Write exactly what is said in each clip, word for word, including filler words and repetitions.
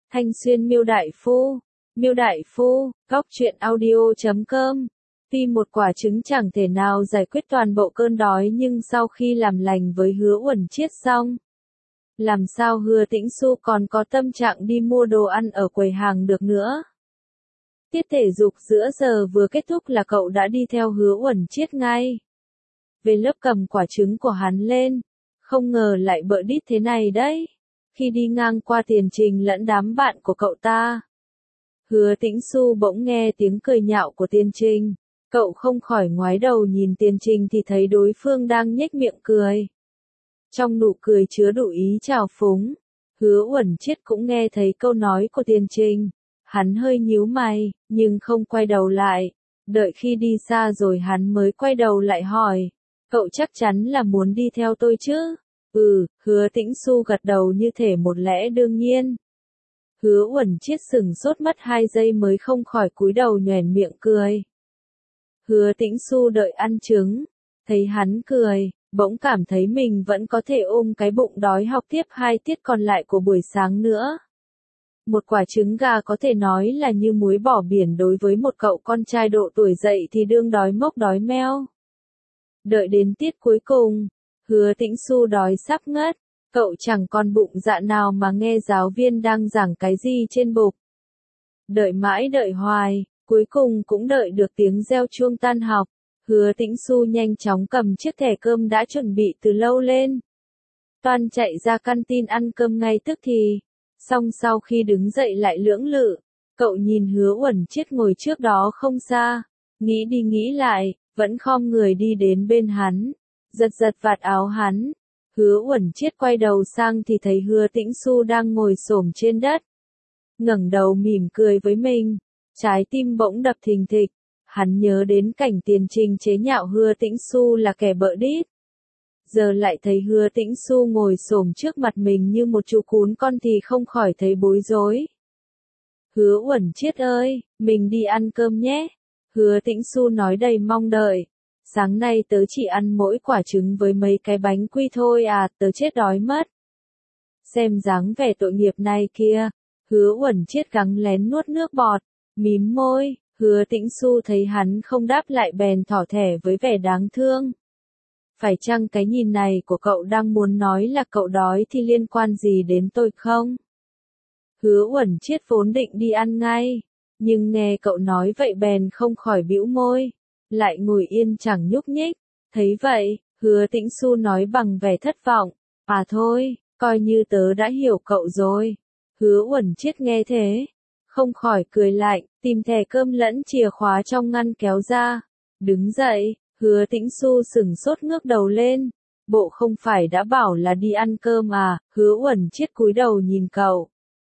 Thanh Xuyên Miêu Đại Phu, Miêu Đại Phu, góc truyện audio chấm com. Tuy một quả trứng chẳng thể nào giải quyết toàn bộ cơn đói nhưng sau khi làm lành với Hứa Uẩn Chiết xong, làm sao Hứa Tĩnh Xu còn có tâm trạng đi mua đồ ăn ở quầy hàng được nữa. Tiết thể dục giữa giờ vừa kết thúc là cậu đã đi theo Hứa Uẩn Chiết ngay về lớp cầm quả trứng của hắn lên, không ngờ lại bợ đít thế này đấy. Khi đi ngang qua Tiền Trình lẫn đám bạn của cậu ta, Hứa Tĩnh Xu bỗng nghe tiếng cười nhạo của Tiền Trình, cậu không khỏi ngoái đầu nhìn Tiền Trình thì thấy đối phương đang nhếch miệng cười. Trong nụ cười chứa đủ ý trào phúng, Hứa Uẩn Chiết cũng nghe thấy câu nói của Tiền Trình, hắn hơi nhíu mày, nhưng không quay đầu lại, đợi khi đi xa rồi hắn mới quay đầu lại hỏi, cậu chắc chắn là muốn đi theo tôi chứ? Ừ, Hứa Tĩnh Xu gật đầu như thể một lẽ đương nhiên. Hứa Uẩn Chiết sửng sốt mất hai giây mới không khỏi cúi đầu nhoẻn miệng cười. Hứa Tĩnh Xu đợi ăn trứng, thấy hắn cười, bỗng cảm thấy mình vẫn có thể ôm cái bụng đói học tiếp hai tiết còn lại của buổi sáng nữa. Một quả trứng gà có thể nói là như muối bỏ biển đối với một cậu con trai độ tuổi dậy thì đương đói mốc đói meo. Đợi đến tiết cuối cùng, Hứa Tĩnh Xu đói sắp ngất, cậu chẳng còn bụng dạ nào mà nghe giáo viên đang giảng cái gì trên bục. Đợi mãi đợi hoài, cuối cùng cũng đợi được tiếng reo chuông tan học, Hứa Tĩnh Xu nhanh chóng cầm chiếc thẻ cơm đã chuẩn bị từ lâu lên. Toan chạy ra canteen ăn cơm ngay tức thì, xong sau khi đứng dậy lại lưỡng lự, cậu nhìn Hứa Uẩn Chiết ngồi trước đó không xa, nghĩ đi nghĩ lại, vẫn khom người đi đến bên hắn, giật giật vạt áo hắn. Hứa Uẩn Chiết quay đầu sang thì thấy Hứa Tĩnh Xu đang ngồi xổm trên đất, ngẩng đầu mỉm cười với mình, trái tim bỗng đập thình thịch, hắn nhớ đến cảnh Tiền Trình chế nhạo Hứa Tĩnh Xu là kẻ bợ đít. Giờ lại thấy Hứa Tĩnh Xu ngồi xổm trước mặt mình như một chú cún con thì không khỏi thấy bối rối. Hứa Uẩn Chiết ơi, mình đi ăn cơm nhé. Hứa Tĩnh Xu nói đầy mong đợi. Sáng nay tớ chỉ ăn mỗi quả trứng với mấy cái bánh quy thôi à, tớ chết đói mất. Xem dáng vẻ tội nghiệp này kia, Hứa Uẩn Chiết gắng lén nuốt nước bọt, mím môi, Hứa Tĩnh Xu thấy hắn không đáp lại bèn thỏ thẻ với vẻ đáng thương. Phải chăng cái nhìn này của cậu đang muốn nói là cậu đói thì liên quan gì đến tôi không? Hứa Uẩn Chiết vốn định đi ăn ngay, nhưng nghe cậu nói vậy bèn không khỏi bĩu môi, lại ngồi yên chẳng nhúc nhích. Thấy vậy, Hứa Tĩnh Xu nói bằng vẻ thất vọng, à thôi, coi như tớ đã hiểu cậu rồi. Hứa Uẩn Chiết nghe thế, không khỏi cười lạnh, tìm thẻ cơm lẫn chìa khóa trong ngăn kéo ra, đứng dậy. Hứa Tĩnh Xu sửng sốt ngước đầu lên, bộ không phải đã bảo là đi ăn cơm à? Hứa Uẩn Chiết cúi đầu nhìn cậu.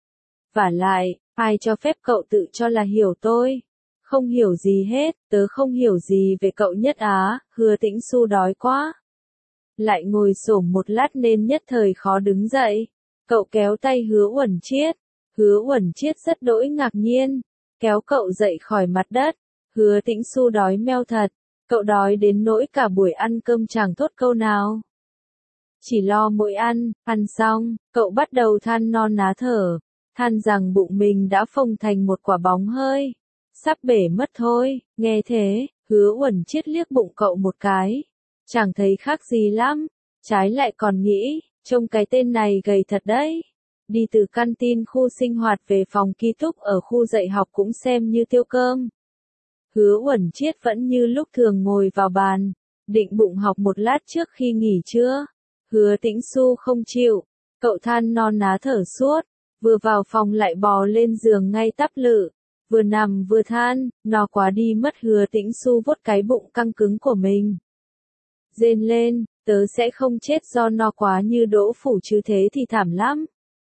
Vả lại, ai cho phép cậu tự cho là hiểu tôi? Không hiểu gì hết, tớ không hiểu gì về cậu nhất á. Hứa Tĩnh Xu đói quá, lại ngồi xổm một lát nên nhất thời khó đứng dậy. Cậu kéo tay Hứa Uẩn Chiết, Hứa Uẩn Chiết rất đỗi ngạc nhiên, kéo cậu dậy khỏi mặt đất. Hứa Tĩnh Xu đói meo thật. Cậu đói đến nỗi cả buổi ăn cơm chẳng thốt câu nào. Chỉ lo mỗi ăn, ăn xong, cậu bắt đầu than non ná thở, than rằng bụng mình đã phồng thành một quả bóng hơi, sắp bể mất thôi. Nghe thế, Hứa Uẩn Chiết liếc bụng cậu một cái, chẳng thấy khác gì lắm, trái lại còn nghĩ, trông cái tên này gầy thật đấy. Đi từ canteen khu sinh hoạt về phòng ký túc ở khu dạy học cũng xem như tiêu cơm. Hứa Uẩn Chiết vẫn như lúc thường ngồi vào bàn, định bụng học một lát trước khi nghỉ trưa. Hứa Tĩnh Xu không chịu, cậu than non ná thở suốt, vừa vào phòng lại bò lên giường ngay tắp lự, vừa nằm vừa than, no quá đi mất. Hứa Tĩnh Xu vuốt cái bụng căng cứng của mình, rên lên, tớ sẽ không chết do no quá như Đỗ Phủ chứ thế thì thảm lắm.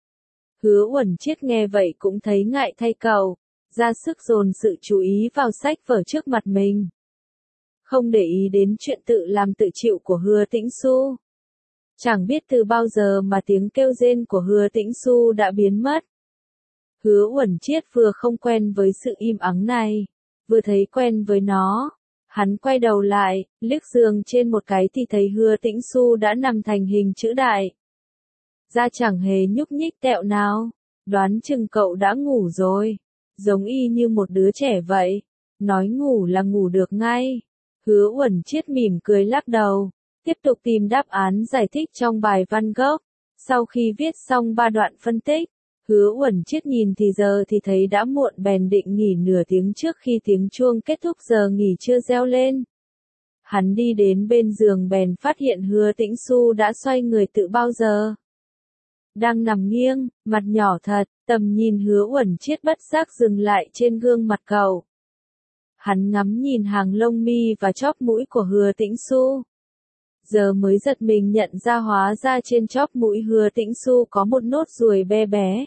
Hứa Uẩn Chiết nghe vậy cũng thấy ngại thay cậu, ra sức dồn sự chú ý vào sách vở trước mặt mình, không để ý đến chuyện tự làm tự chịu của Hứa Tĩnh Xu. Chẳng biết từ bao giờ mà tiếng kêu rên của Hứa Tĩnh Xu đã biến mất. Hứa Uẩn Chiết vừa không quen với sự im ắng này, vừa thấy quen với nó. Hắn quay đầu lại, liếc giường trên một cái thì thấy Hứa Tĩnh Xu đã nằm thành hình chữ đại, da chẳng hề nhúc nhích tẹo nào. Đoán chừng cậu đã ngủ rồi. Giống y như một đứa trẻ vậy. Nói ngủ là ngủ được ngay. Hứa Uẩn Chiết mỉm cười lắc đầu. Tiếp tục tìm đáp án giải thích trong bài văn gốc. Sau khi viết xong ba đoạn phân tích, Hứa Uẩn Chiết nhìn thì giờ thì thấy đã muộn bèn định nghỉ nửa tiếng trước khi tiếng chuông kết thúc giờ nghỉ trưa reo lên. Hắn đi đến bên giường bèn phát hiện Hứa Tĩnh Xu đã xoay người từ bao giờ. Đang nằm nghiêng, mặt nhỏ thật, tầm nhìn Hứa Uẩn Chiết bất giác dừng lại trên gương mặt cậu. Hắn ngắm nhìn hàng lông mi và chóp mũi của Hứa Tĩnh Xu. Giờ mới giật mình nhận ra hóa ra trên chóp mũi Hứa Tĩnh Xu có một nốt ruồi bé bé.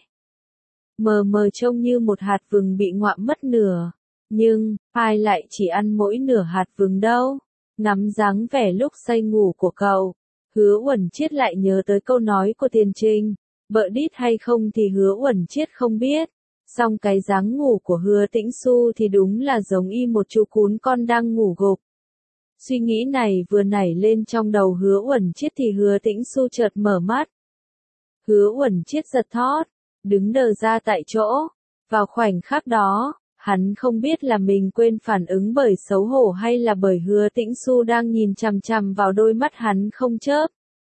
Mờ mờ trông như một hạt vừng bị ngoạm mất nửa. Nhưng, ai lại chỉ ăn mỗi nửa hạt vừng đâu. Ngắm dáng vẻ lúc say ngủ của cậu, Hứa Uẩn Chiết lại nhớ tới câu nói của Tiền Trình. Bợ đít hay không thì Hứa Uẩn Chiết không biết. Song cái dáng ngủ của Hứa Tĩnh Xu thì đúng là giống y một chú cún con đang ngủ gục. Suy nghĩ này vừa nảy lên trong đầu Hứa Uẩn Chiết thì Hứa Tĩnh Xu chợt mở mắt. Hứa Uẩn Chiết giật thót, đứng đờ ra tại chỗ. Vào khoảnh khắc đó, hắn không biết là mình quên phản ứng bởi xấu hổ hay là bởi Hứa Tĩnh Xu đang nhìn chằm chằm vào đôi mắt hắn không chớp.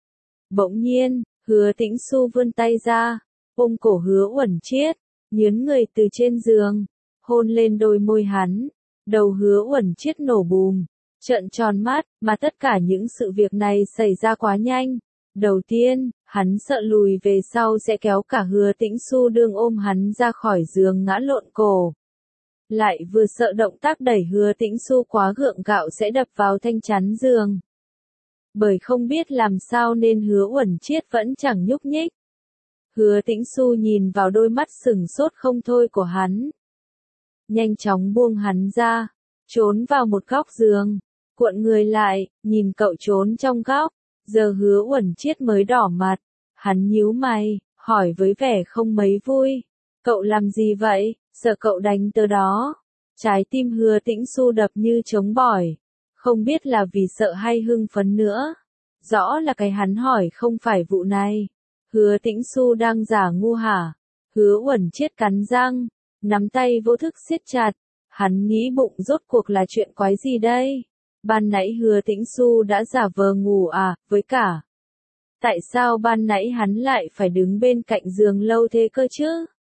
Bỗng nhiên, Hứa Tĩnh Xu vươn tay ra, ôm cổ Hứa Uẩn Chiết, nhướn người từ trên giường, hôn lên đôi môi hắn. Đầu Hứa Uẩn Chiết nổ bùm, trợn tròn mắt, mà tất cả những sự việc này xảy ra quá nhanh. Đầu tiên, hắn sợ lùi về sau sẽ kéo cả Hứa Tĩnh Xu đương ôm hắn ra khỏi giường ngã lộn cổ. Lại vừa sợ động tác đẩy Hứa Tĩnh Xu quá gượng gạo sẽ đập vào thanh chắn giường. Bởi không biết làm sao nên Hứa Uẩn Chiết vẫn chẳng nhúc nhích. Hứa Tĩnh Xu nhìn vào đôi mắt sừng sốt không thôi của hắn. Nhanh chóng buông hắn ra, trốn vào một góc giường, cuộn người lại, nhìn cậu trốn trong góc. Giờ Hứa Uẩn Chiết mới đỏ mặt, hắn nhíu mày, hỏi với vẻ không mấy vui. Cậu làm gì vậy, sợ cậu đánh tớ đó. Trái tim Hứa Tĩnh Xu đập như trống bỏi, không biết là vì sợ hay hưng phấn nữa. Rõ là cái hắn hỏi không phải vụ này. Hứa Tĩnh Xu đang giả ngu hả? Hứa Uẩn Chiết cắn răng, nắm tay vô thức siết chặt. Hắn nghĩ bụng rốt cuộc là chuyện quái gì đây? Ban nãy Hứa Tĩnh Xu đã giả vờ ngủ à, với cả. Tại sao ban nãy hắn lại phải đứng bên cạnh giường lâu thế cơ chứ?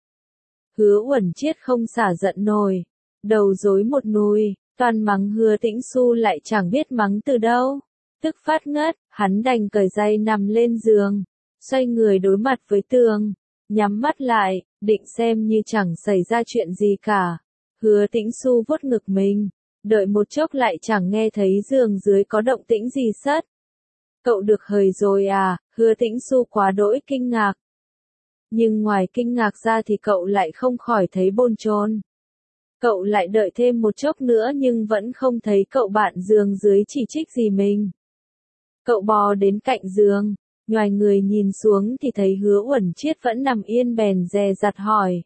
Hứa Uẩn Chiết không xả giận nổi, đầu rối một nùi, toàn mắng Hứa Tĩnh Xu lại chẳng biết mắng từ đâu. Tức phát ngất, hắn đành cởi giày nằm lên giường, xoay người đối mặt với tường, nhắm mắt lại, định xem như chẳng xảy ra chuyện gì cả. Hứa Tĩnh Xu vuốt ngực mình, đợi một chốc lại chẳng nghe thấy giường dưới có động tĩnh gì sất. Cậu được hời rồi à? Hứa Tĩnh Xu quá đỗi kinh ngạc. Nhưng ngoài kinh ngạc ra thì cậu lại không khỏi thấy bồn chồn. Cậu lại đợi thêm một chốc nữa nhưng vẫn không thấy cậu bạn giường dưới chỉ trích gì mình. Cậu bò đến cạnh giường, nhoài người nhìn xuống thì thấy Hứa Uẩn Chiết vẫn nằm yên bèn dè dặt hỏi.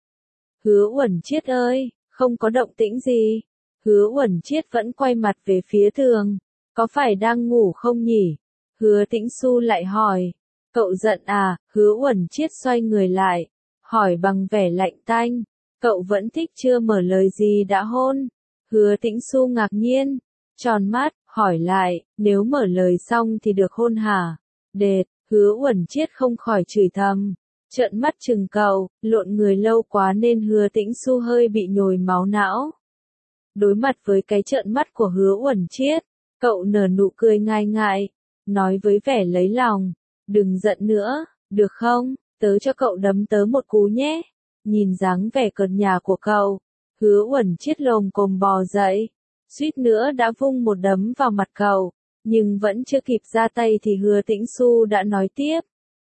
Hứa Uẩn Chiết ơi, không có động tĩnh gì. Hứa Uẩn Chiết vẫn quay mặt về phía tường. Có phải đang ngủ không nhỉ? Hứa Tĩnh Xu lại hỏi. Cậu giận à? Hứa Uẩn Chiết xoay người lại, hỏi bằng vẻ lạnh tanh. Cậu vẫn thích chưa mở lời gì đã hôn? Hứa Tĩnh Xu ngạc nhiên, tròn mắt, hỏi lại, nếu mở lời xong thì được hôn hả? Đệt, Hứa Uẩn Chiết không khỏi chửi thầm, trợn mắt chừng cậu, lộn người lâu quá nên Hứa Tĩnh Xu hơi bị nhồi máu não. Đối mặt với cái trợn mắt của Hứa Uẩn Chiết, cậu nở nụ cười ngai ngại, nói với vẻ lấy lòng, đừng giận nữa, được không, tớ cho cậu đấm tớ một cú nhé. Nhìn dáng vẻ cợt nhả của cậu, Hứa Uẩn Chiết lồm cồm bò dậy, suýt nữa đã vung một đấm vào mặt cậu, nhưng vẫn chưa kịp ra tay thì Hứa Tĩnh Xu đã nói tiếp.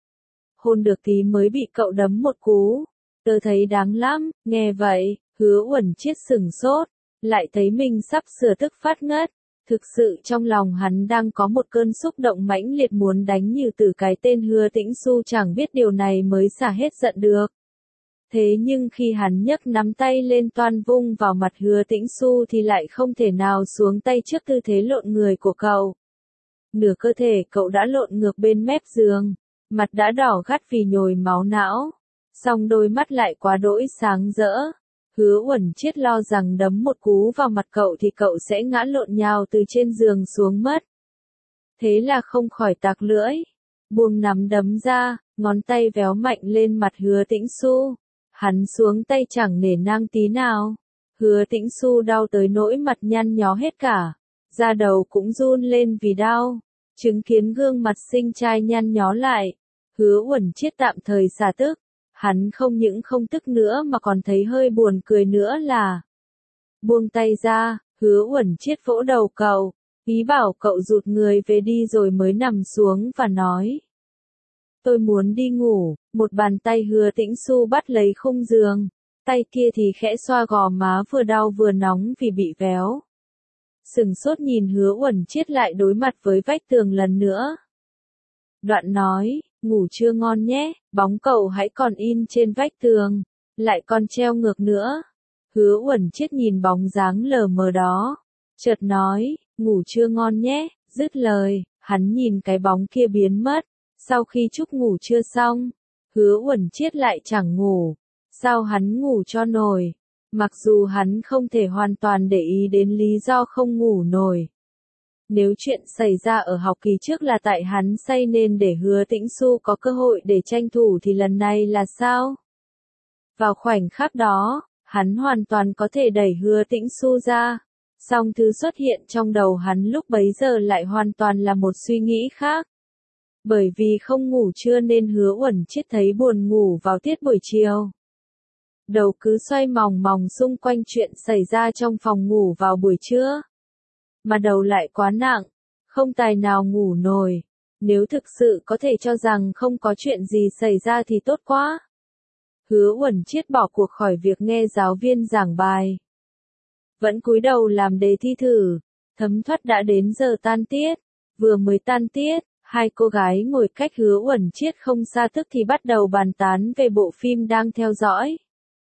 Hôn được tí mới bị cậu đấm một cú, tớ thấy đáng lắm. Nghe vậy, Hứa Uẩn Chiết sửng sốt, lại thấy mình sắp sửa tức phát ngất. Thực sự trong lòng hắn đang có một cơn xúc động mãnh liệt muốn đánh như từ cái tên Hứa Tĩnh Xu chẳng biết điều này mới xả hết giận được. Thế nhưng khi hắn nhấc nắm tay lên toan vung vào mặt Hứa Tĩnh Xu thì lại không thể nào xuống tay trước tư thế lộn người của cậu. Nửa cơ thể cậu đã lộn ngược bên mép giường, mặt đã đỏ gắt vì nhồi máu não. Song đôi mắt lại quá đỗi sáng rỡ. Hứa Uẩn Chiết lo rằng đấm một cú vào mặt cậu thì cậu sẽ ngã lộn nhào từ trên giường xuống mất. Thế là không khỏi tạc lưỡi. Buông nắm đấm ra, ngón tay véo mạnh lên mặt Hứa Tĩnh Xu. Hắn xuống tay chẳng nể nang tí nào. Hứa Tĩnh Xu đau tới nỗi mặt nhăn nhó hết cả. Da đầu cũng run lên vì đau. Chứng kiến gương mặt xinh trai nhăn nhó lại. Hứa Uẩn Chiết tạm thời xả tức. Hắn không những không tức nữa mà còn thấy hơi buồn cười nữa là. Buông tay ra, Hứa Uẩn Chiết vỗ đầu cậu. Ý bảo cậu rụt người về đi rồi mới nằm xuống và nói. Tôi muốn đi ngủ. Một bàn tay Hứa Tĩnh Xu bắt lấy khung giường. Tay kia thì khẽ xoa gò má vừa đau vừa nóng vì bị véo. Sừng sốt nhìn Hứa Uẩn Chiết lại đối mặt với vách tường lần nữa. Đoạn nói, ngủ chưa ngon nhé, bóng cậu hãy còn in trên vách tường, lại còn treo ngược nữa. Hứa Uẩn Chiết nhìn bóng dáng lờ mờ đó, chợt nói, ngủ chưa ngon nhé, dứt lời, hắn nhìn cái bóng kia biến mất. Sau khi chúc ngủ chưa xong, Hứa Uẩn Chiết lại chẳng ngủ. Sao hắn ngủ cho nổi? Mặc dù hắn không thể hoàn toàn để ý đến lý do không ngủ nổi. Nếu chuyện xảy ra ở học kỳ trước là tại hắn say nên để Hứa Tĩnh Xu có cơ hội để tranh thủ thì lần này là sao? Vào khoảnh khắc đó, hắn hoàn toàn có thể đẩy Hứa Tĩnh Xu ra. Song thứ xuất hiện trong đầu hắn lúc bấy giờ lại hoàn toàn là một suy nghĩ khác. Bởi vì không ngủ trưa nên Hứa Uẩn Chiết thấy buồn ngủ vào tiết buổi chiều. Đầu cứ xoay mòng mòng xung quanh chuyện xảy ra trong phòng ngủ vào buổi trưa. Mà đầu lại quá nặng, không tài nào ngủ nổi. Nếu thực sự có thể cho rằng không có chuyện gì xảy ra thì tốt quá. Hứa Uẩn Chiết bỏ cuộc khỏi việc nghe giáo viên giảng bài. Vẫn cúi đầu làm đề thi thử. Thấm thoát đã đến giờ tan tiết. Vừa mới tan tiết, hai cô gái ngồi cách Hứa Uẩn Chiết không xa tức thì bắt đầu bàn tán về bộ phim đang theo dõi.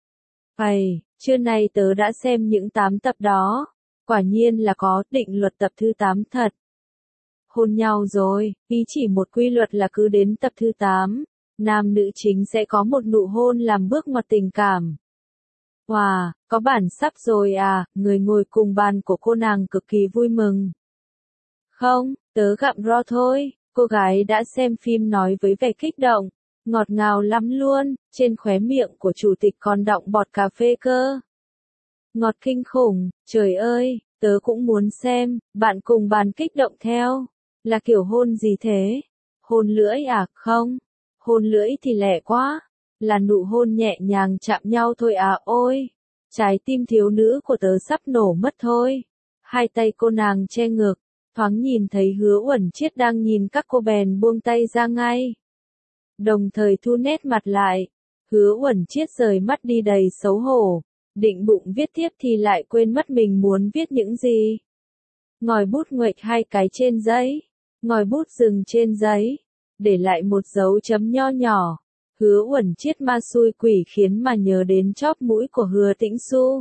Ây, trưa nay tớ đã xem những tám tập đó. Quả nhiên là có định luật tập thứ tám thật. Hôn nhau rồi, ý chỉ một quy luật là cứ đến tập thứ tám, nam nữ chính sẽ có một nụ hôn làm bước ngoặt tình cảm. Wow, có bản sắp rồi à, người ngồi cùng bàn của cô nàng cực kỳ vui mừng. Không, tớ gặm ro thôi, cô gái đã xem phim nói với vẻ kích động. Ngọt ngào lắm luôn, trên khóe miệng của chủ tịch còn đọng bọt cà phê cơ. Ngọt kinh khủng, trời ơi, tớ cũng muốn xem, bạn cùng bàn kích động theo. Là kiểu hôn gì thế? Hôn lưỡi à? Không. Hôn lưỡi thì lẻ quá. Là nụ hôn nhẹ nhàng chạm nhau thôi à ôi. Trái tim thiếu nữ của tớ sắp nổ mất thôi. Hai tay cô nàng che ngực, thoáng nhìn thấy Hứa Uẩn Chiết đang nhìn các cô bèn buông tay ra ngay. Đồng thời thu nét mặt lại. Hứa Uẩn Chiết rời mắt đi đầy xấu hổ. Định bụng viết tiếp thì lại quên mất mình muốn viết những gì. Ngòi bút nguệch hai cái trên giấy. Ngòi bút dừng trên giấy. Để lại một dấu chấm nho nhỏ. Hứa Uẩn Chiết ma xui quỷ khiến mà nhớ đến chóp mũi của Hứa Tĩnh Xu.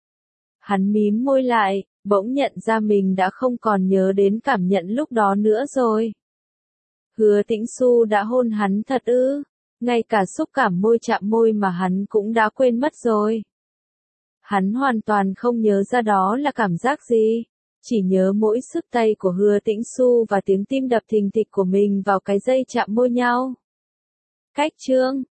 Hắn mím môi lại, bỗng nhận ra mình đã không còn nhớ đến cảm nhận lúc đó nữa rồi. Hứa Tĩnh Xu đã hôn hắn thật ư? Ngay cả xúc cảm môi chạm môi mà hắn cũng đã quên mất rồi. Hắn hoàn toàn không nhớ ra đó là cảm giác gì. Chỉ nhớ mỗi sức tay của Hứa Tĩnh Xu và tiếng tim đập thình thịch của mình vào cái dây chạm môi nhau. Cách chương